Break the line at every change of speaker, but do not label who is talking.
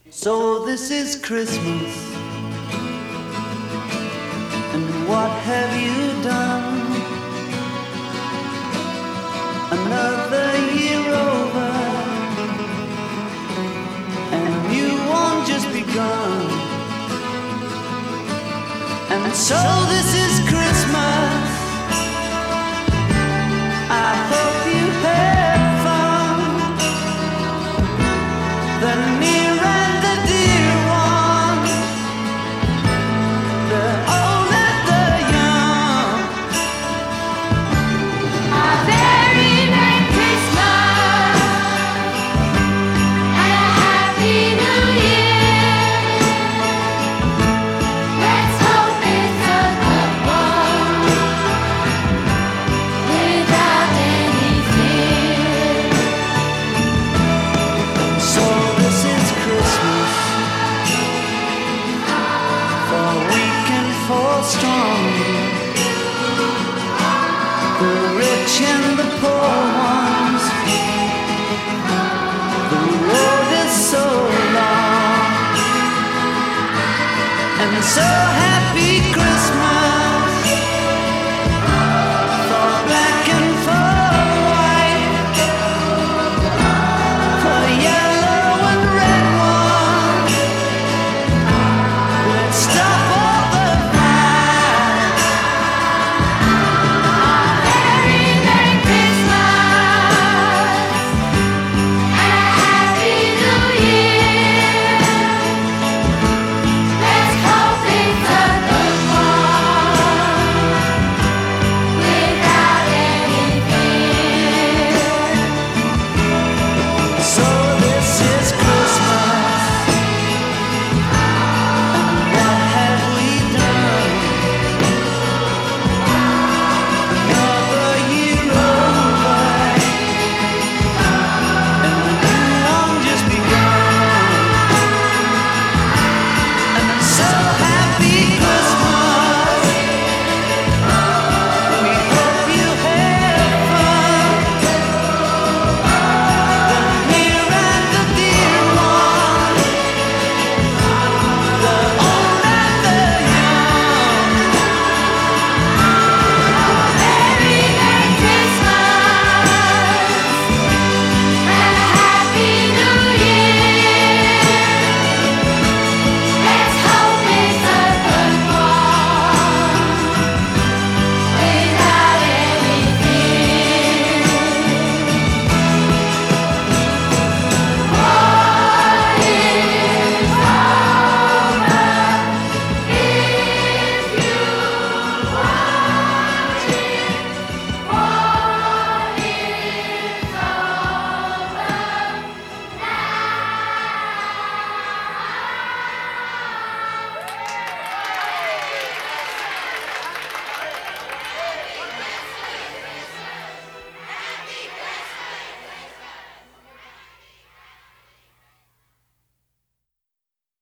So this is Christmas, and what have you done? Another year over, and a new one just begun. And so this is Christmas. I hope you had fun. The near and the dear one, the old and the young.
A very Merry Christmas and a Happy New Year. Let's hope it's a good one without any fear.
So this is Christmas, for weak and for strong, the rich and the poor ones. The road is so long, and so happy Christmas for black and for white, for yellow and red one. Let's stop all the fights.
Very Merry Christmas and a Happy New Year. Let's hope it's a good one without any fear.
So